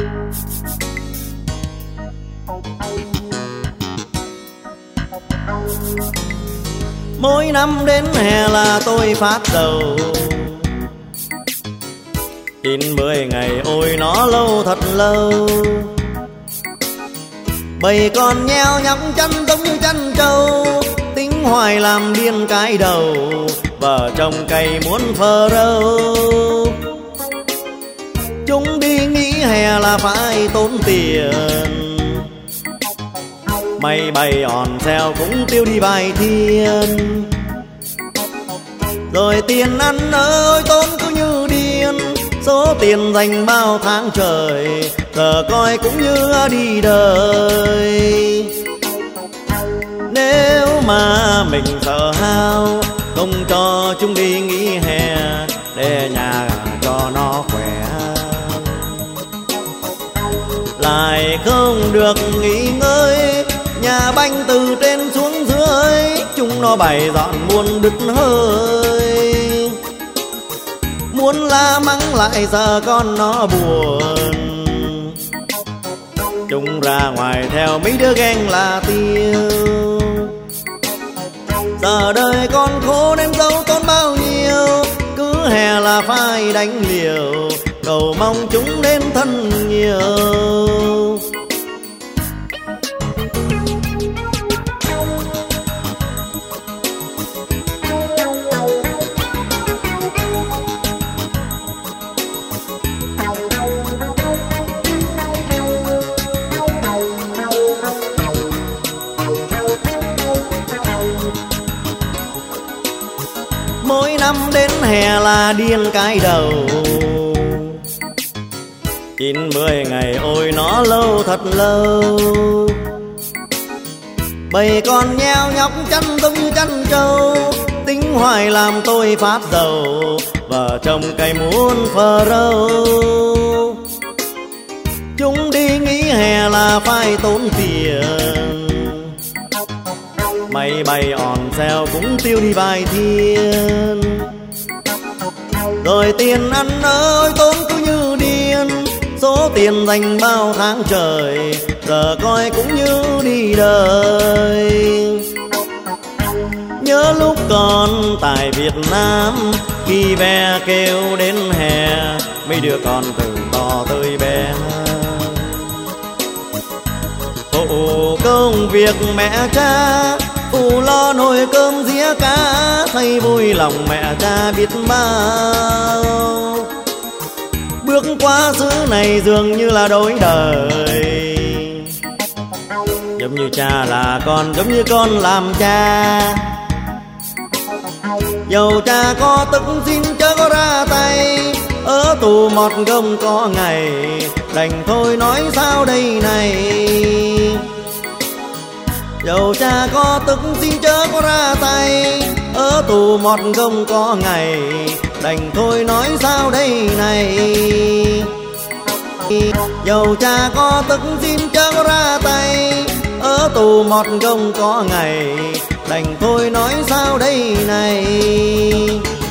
Mỗi năm đến hè là tôi phát dầu, 9-10 ngày ôi nó lâu thật lâu. Bầy con nheo nhóc chăn giống như chăn trâu, tính hoài làm điên cái đầu, vợ chồng cày muốn phơ râu. Chúng đi nghỉ hè là phải tốn tiền, mày bày on xeo cũng tiêu đi vài thiên. Rồi tiền ăn ơi tốn cứ như điên, số tiền dành bao tháng trời, giờ coi cũng như đi đời. Nếu mà mình sợ hao, không cho chúng đi nghỉ hè, để nhà cho nó khỏe. Lại không được nghỉ ngơi, nhà banh từ trên xuống dưới, chúng nó bày dọn muôn đứt hơi. Muốn la mắng lại giờ con nó buồn, chúng ra ngoài theo mấy đứa ghen là tiêu. Giờ đời con khổ nên dâu tốn bao nhiêu, cứ hè là phải đánh liều, cầu mong chúng đến thân nhiều. Mỗi năm đến hè là điên cái đầu, 9-10 ngày ôi nó lâu thật lâu. Bầy con nheo nhóc chăn giống như chăn trâu, tính hoài làm tôi phát dầu, vợ chồng cày muốn phơ râu. Chúng đi nghỉ hè là phải tốn tiền, mày bày on xeo cũng tiêu đi vài thiên. Rồi tiền ăn ơi tốn cứ như điên, số tiền dành bao tháng trời, giờ coi cũng như đi đời. Nhớ lúc còn tại Việt Nam, khi ve kêu đến hè, mấy đứa con từ to tới bé. Phụ công việc mẹ cha, phụ lo nồi cơm dĩa cá, thấy vui lòng mẹ cha biết bao. Bước qua xứ này dường như là đổi đời, giống như cha là con, giống như con làm cha. Dầu cha có tức xin chớ có ra tay, ở tù một gông có ngày, đành thôi nói sao đây này. Dầu cha có tức xin chớ có ra tay, ở tù một gông có ngày, đành thôi nói sao đây này. Dầu cha có tức xin chớ có ra tay, ở tù một gông có ngày, đành thôi nói sao đây này.